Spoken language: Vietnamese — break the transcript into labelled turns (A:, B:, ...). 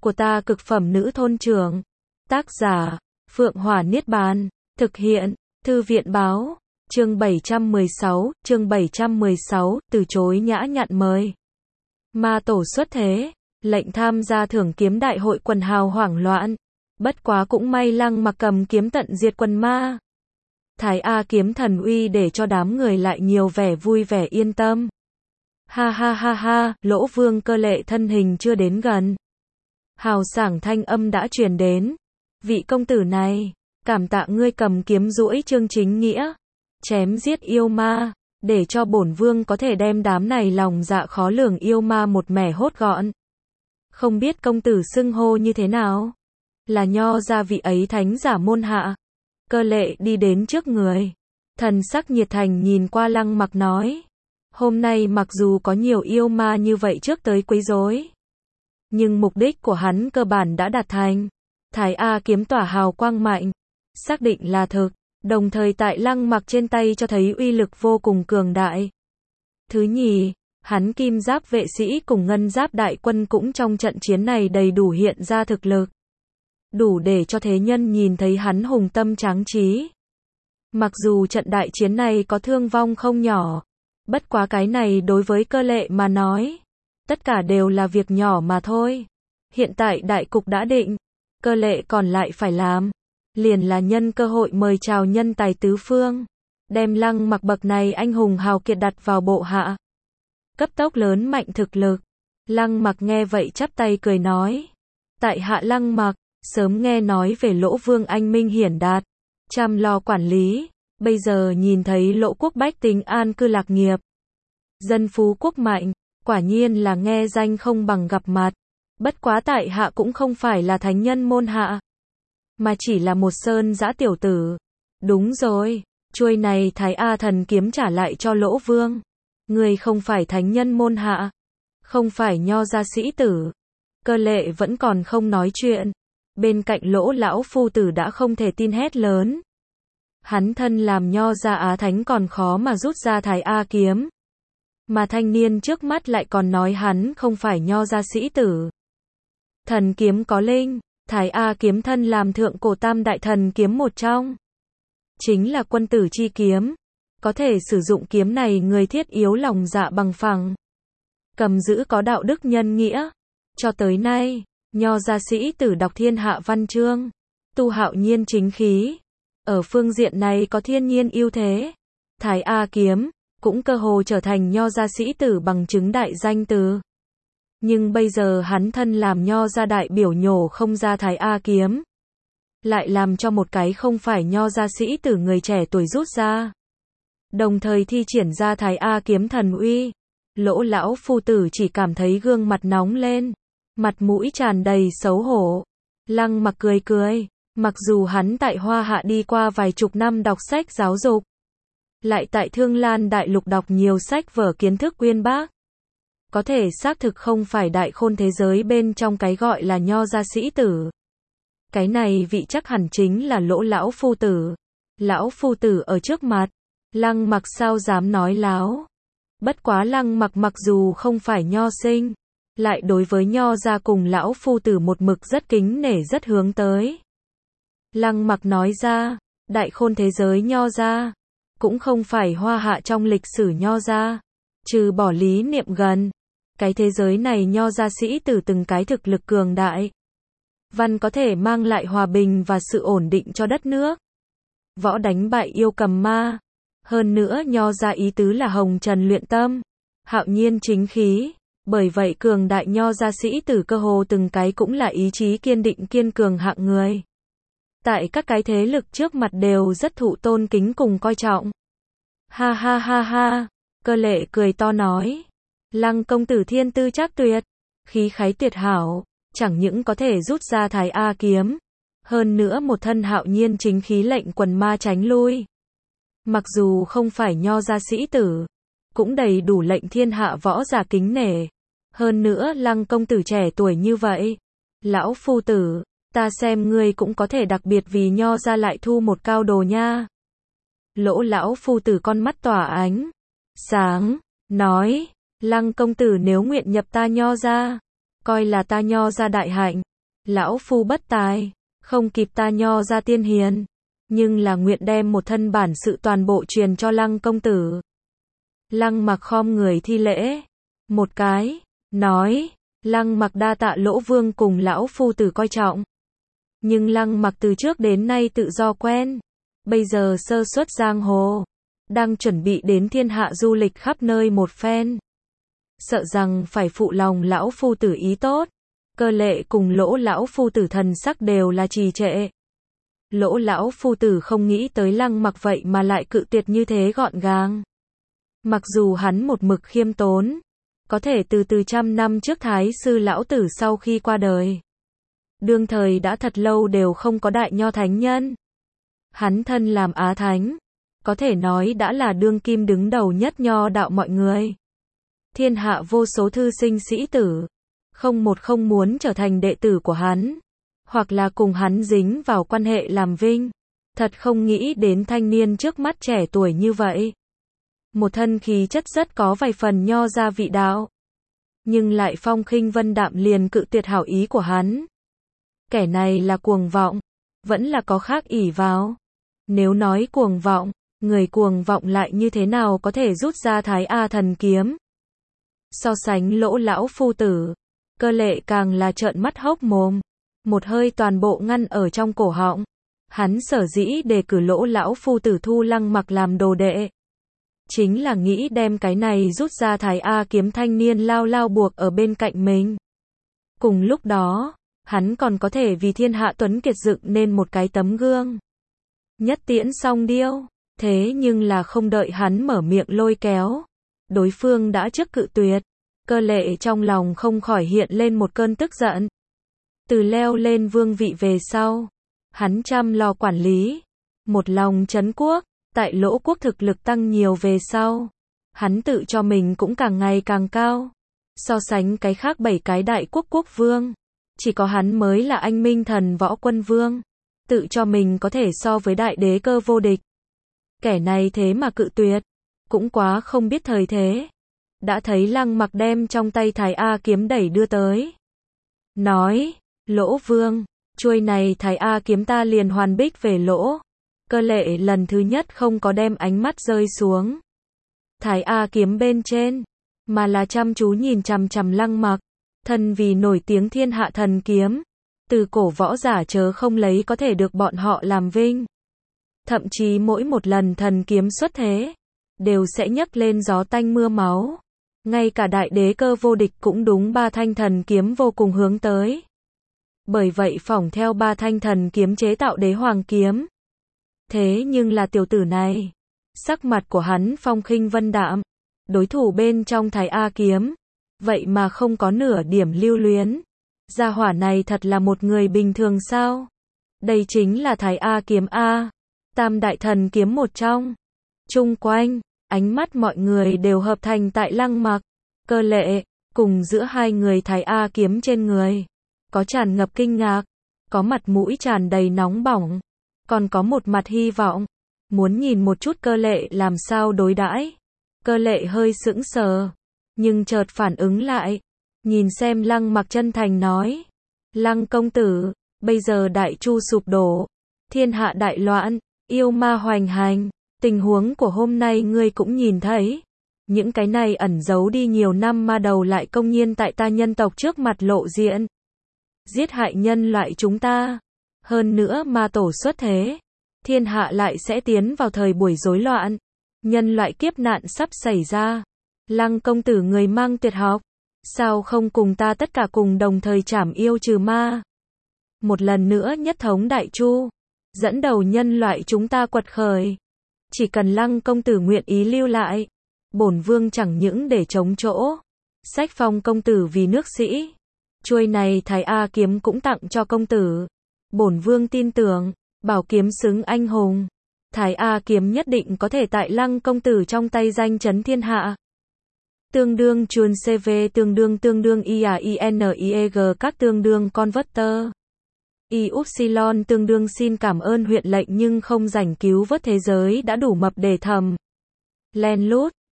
A: của ta cực phẩm nữ thôn trưởng. Tác giả, Phượng Hỏa Niết Bàn. Thực hiện, Thư viện báo. Chương 716, từ chối nhã nhặn mời. Ma tổ xuất thế, lệnh tham gia thưởng kiếm đại hội, quần hào hoảng loạn. Bất quá cũng may Lăng Mặc cầm kiếm tận diệt quần ma. Thái A kiếm thần uy để cho đám người lại nhiều vẻ vui vẻ yên tâm. Ha ha ha ha, Lỗ Vương Cơ Lệ thân hình chưa đến gần. Hào sảng thanh âm đã truyền đến. Vị công tử này, cảm tạ ngươi cầm kiếm duỗi chương chính nghĩa, chém giết yêu ma, để cho bổn vương có thể đem đám này lòng dạ khó lường yêu ma một mẻ hốt gọn. Không biết công tử xưng hô như thế nào? Là Nho gia vị ấy thánh giả môn hạ. Cơ Lệ đi đến trước người, thần sắc nhiệt thành nhìn qua Lăng Mặc nói. Hôm nay mặc dù có nhiều yêu ma như vậy trước tới quấy rối, nhưng mục đích của hắn cơ bản đã đạt thành. Thái A kiếm tỏa hào quang mạnh, xác định là thực, đồng thời tại Lăng Mặc trên tay cho thấy uy lực vô cùng cường đại. Thứ nhì, hắn kim giáp vệ sĩ cùng ngân giáp đại quân cũng trong trận chiến này đầy đủ hiện ra thực lực. Đủ để cho thế nhân nhìn thấy hắn hùng tâm tráng trí. Mặc dù trận đại chiến này có thương vong không nhỏ, bất quá cái này đối với Cơ Lệ mà nói, tất cả đều là việc nhỏ mà thôi. Hiện tại đại cục đã định, Cơ Lệ còn lại phải làm, liền là nhân cơ hội mời chào nhân tài tứ phương, đem Lăng Mặc bậc này anh hùng hào kiệt đặt vào bộ hạ. Cấp tốc lớn mạnh thực lực. Lăng Mặc nghe vậy chắp tay cười nói. Tại hạ Lăng Mặc, sớm nghe nói về Lỗ Vương anh minh hiển đạt, chăm lo quản lý, bây giờ nhìn thấy Lỗ quốc bách tính an cư lạc nghiệp, dân phú quốc mạnh, quả nhiên là nghe danh không bằng gặp mặt. Bất quá tại hạ cũng không phải là thánh nhân môn hạ, mà chỉ là một sơn dã tiểu tử. Đúng rồi, chuôi này Thái A thần kiếm trả lại cho Lỗ Vương. Người không phải thánh nhân môn hạ, không phải Nho gia sĩ tử. Cơ Lệ vẫn còn không nói chuyện. Bên cạnh Lỗ lão phu tử đã không thể tin hét lớn. Hắn thân làm Nho gia Á Thánh còn khó mà rút ra Thái A kiếm, mà thanh niên trước mắt lại còn nói hắn không phải Nho gia sĩ tử. Thần kiếm có linh, Thái A kiếm thân làm thượng cổ tam đại thần kiếm một trong, chính là quân tử chi kiếm. Có thể sử dụng kiếm này người thiết yếu lòng dạ bằng phẳng, cầm giữ có đạo đức nhân nghĩa. Cho tới nay, Nho gia sĩ tử đọc thiên hạ văn chương, tu hạo nhiên chính khí, ở phương diện này có thiên nhiên ưu thế. Thái A kiếm cũng cơ hồ trở thành Nho gia sĩ tử bằng chứng đại danh từ. Nhưng bây giờ hắn thân làm Nho gia đại biểu nhổ không ra Thái A kiếm, lại làm cho một cái không phải Nho gia sĩ tử người trẻ tuổi rút ra, đồng thời thi triển ra Thái A kiếm thần uy. Lỗ lão phu tử chỉ cảm thấy gương mặt nóng lên, mặt mũi tràn đầy xấu hổ. Lăng Mặc cười cười, mặc dù hắn tại Hoa Hạ đi qua vài chục năm đọc sách giáo dục, lại tại Thương Lan đại lục đọc nhiều sách vở kiến thức uyên bác, có thể xác thực không phải đại khôn thế giới bên trong cái gọi là Nho gia sĩ tử. Cái này vị chắc hẳn chính là Lỗ lão phu tử. Lão phu tử ở trước mặt, Lăng Mặc sao dám nói láo. Bất quá Lăng Mặc mặc dù không phải Nho sinh, lại đối với Nho gia cùng lão phu tử một mực rất kính nể, rất hướng tới. Lăng Mặc nói ra, đại khôn thế giới Nho gia, cũng không phải Hoa Hạ trong lịch sử Nho gia, trừ bỏ lý niệm gần, cái thế giới này Nho gia sĩ tử từng cái thực lực cường đại, văn có thể mang lại hòa bình và sự ổn định cho đất nước, võ đánh bại yêu cầm ma. Hơn nữa Nho gia ý tứ là hồng trần luyện tâm, hạo nhiên chính khí, bởi vậy cường đại Nho gia sĩ tử cơ hồ từng cái cũng là ý chí kiên định kiên cường hạng người. Tại các cái thế lực trước mặt đều rất thụ tôn kính cùng coi trọng. Ha ha ha ha, Cơ Lệ cười to nói. Lăng công tử thiên tư trác tuyệt, khí khái tuyệt hảo, chẳng những có thể rút ra Thái A kiếm, hơn nữa một thân hạo nhiên chính khí lệnh quần ma tránh lui. Mặc dù không phải Nho gia sĩ tử, cũng đầy đủ lệnh thiên hạ võ giả kính nể. Hơn nữa Lăng công tử trẻ tuổi như vậy, lão phu tử, ta xem ngươi cũng có thể đặc biệt vì Nho gia lại thu một cao đồ nha. Lỗ lão phu tử con mắt tỏa ánh sáng, nói, Lăng công tử nếu nguyện nhập ta Nho gia, coi là ta Nho gia đại hạnh. Lão phu bất tài, không kịp ta nho ra tiên hiền, nhưng là nguyện đem một thân bản sự toàn bộ truyền cho Lăng công tử. Lăng Mặc khom người thi lễ một cái, nói, Lăng Mặc đa tạ Lỗ Vương cùng lão phu tử coi trọng. Nhưng Lăng Mặc từ trước đến nay tự do quen, bây giờ sơ xuất giang hồ, đang chuẩn bị đến thiên hạ du lịch khắp nơi một phen. Sợ rằng phải phụ lòng lão phu tử ý tốt. Cơ Lệ cùng Lỗ lão phu tử thần sắc đều là trì trệ. Lỗ lão phu tử không nghĩ tới Lăng Mặc vậy mà lại cự tuyệt như thế gọn gàng. Mặc dù hắn một mực khiêm tốn, có thể từ trăm năm trước Thái sư lão tử sau khi qua đời, đương thời đã thật lâu đều không có đại nho thánh nhân. Hắn thân làm Á Thánh, có thể nói đã là đương kim đứng đầu nhất nho đạo mọi người. Thiên hạ vô số thư sinh sĩ tử, không một không muốn trở thành đệ tử của hắn, hoặc là cùng hắn dính vào quan hệ làm vinh. Thật không nghĩ đến thanh niên trước mắt trẻ tuổi như vậy. Một thân khí chất rất có vài phần nho ra vị đạo, nhưng lại phong khinh vân đạm liền cự tuyệt hảo ý của hắn. Kẻ này là cuồng vọng, vẫn là có khác ỷ vào. Nếu nói cuồng vọng, người cuồng vọng lại như thế nào có thể rút ra Thái A thần kiếm? So sánh Lỗ lão phu tử, Cơ Lệ càng là trợn mắt hốc mồm, một hơi toàn bộ ngăn ở trong cổ họng. Hắn sở dĩ đề cử Lỗ lão phu tử thu Lăng Mặc làm đồ đệ, chính là nghĩ đem cái này rút ra Thái A kiếm thanh niên lao lao buộc ở bên cạnh mình. Cùng lúc đó, hắn còn có thể vì thiên hạ tuấn kiệt dựng nên một cái tấm gương. Nhất tiễn song điêu, thế nhưng là không đợi hắn mở miệng lôi kéo, đối phương đã trước cự tuyệt. Cơ Lệ trong lòng không khỏi hiện lên một cơn tức giận. Từ leo lên vương vị về sau, hắn chăm lo quản lý, một lòng trấn quốc. Tại Lỗ quốc thực lực tăng nhiều về sau, hắn tự cho mình cũng càng ngày càng cao. So sánh cái khác 7 cái đại quốc quốc vương, chỉ có hắn mới là anh minh thần võ quân vương, tự cho mình có thể so với đại đế cơ vô địch. Kẻ này thế mà cự tuyệt, cũng quá không biết thời thế. Đã thấy Lăng Mặc đem trong tay Thái A kiếm đẩy đưa tới, nói, Lỗ Vương, chuôi này Thái A kiếm ta liền hoàn bích về Lỗ. Cơ Lệ lần thứ nhất không có đem ánh mắt rơi xuống Thái A kiếm bên trên, mà là chăm chú nhìn chằm chằm Lăng Mặc. Thân vì nổi tiếng thiên hạ thần kiếm, từ cổ võ giả chớ không lấy có thể được bọn họ làm vinh. Thậm chí mỗi một lần thần kiếm xuất thế, đều sẽ nhấc lên gió tanh mưa máu. Ngay cả đại đế cơ vô địch cũng đúng ba thanh thần kiếm vô cùng hướng tới. Bởi vậy phỏng theo ba thanh thần kiếm chế tạo đế hoàng kiếm. Thế nhưng là tiểu tử này, sắc mặt của hắn phong khinh vân đạm, đối thủ bên trong Thái A kiếm, vậy mà không có nửa điểm lưu luyến. Gia hỏa này thật là một người bình thường sao? Đây chính là Thái A kiếm A, tam đại thần kiếm một trong. Chung quanh, ánh mắt mọi người đều hợp thành tại Lăng Mặc, Cơ Lệ, cùng giữa hai người Thái A kiếm trên người. Có tràn ngập kinh ngạc, có mặt mũi tràn đầy nóng bỏng, còn có một mặt hy vọng, muốn nhìn một chút Cơ Lệ làm sao đối đãi. Cơ Lệ hơi sững sờ, nhưng chợt phản ứng lại, nhìn xem Lăng Mặc chân thành nói, Lăng công tử, bây giờ đại chu sụp đổ, thiên hạ đại loạn, yêu ma hoành hành, tình huống của hôm nay ngươi cũng nhìn thấy. Những cái này ẩn giấu đi nhiều năm ma đầu lại công nhiên tại ta nhân tộc trước mặt lộ diện, giết hại nhân loại chúng ta. Hơn nữa ma tổ xuất thế, thiên hạ lại sẽ tiến vào thời buổi rối loạn, nhân loại kiếp nạn sắp xảy ra. Lăng công tử người mang tuyệt học, sao không cùng ta tất cả cùng đồng thời trảm yêu trừ ma, một lần nữa nhất thống đại chu, dẫn đầu nhân loại chúng ta quật khởi. Chỉ cần Lăng công tử nguyện ý lưu lại, bổn vương chẳng những để chống chỗ, sách phong công tử vì nước sĩ. Chuôi này Thái A kiếm cũng tặng cho công tử. Bổn vương tin tưởng, bảo kiếm xứng anh hùng. Thái A kiếm nhất định có thể tại Lăng công tử trong tay danh chấn thiên hạ. Tương đương chuồn CV tương đương IAINIEG các tương đương converter. Y-upsilon tương đương xin cảm ơn huyện lệnh nhưng không rảnh cứu vớt thế giới đã đủ mập để thầm. Len lút.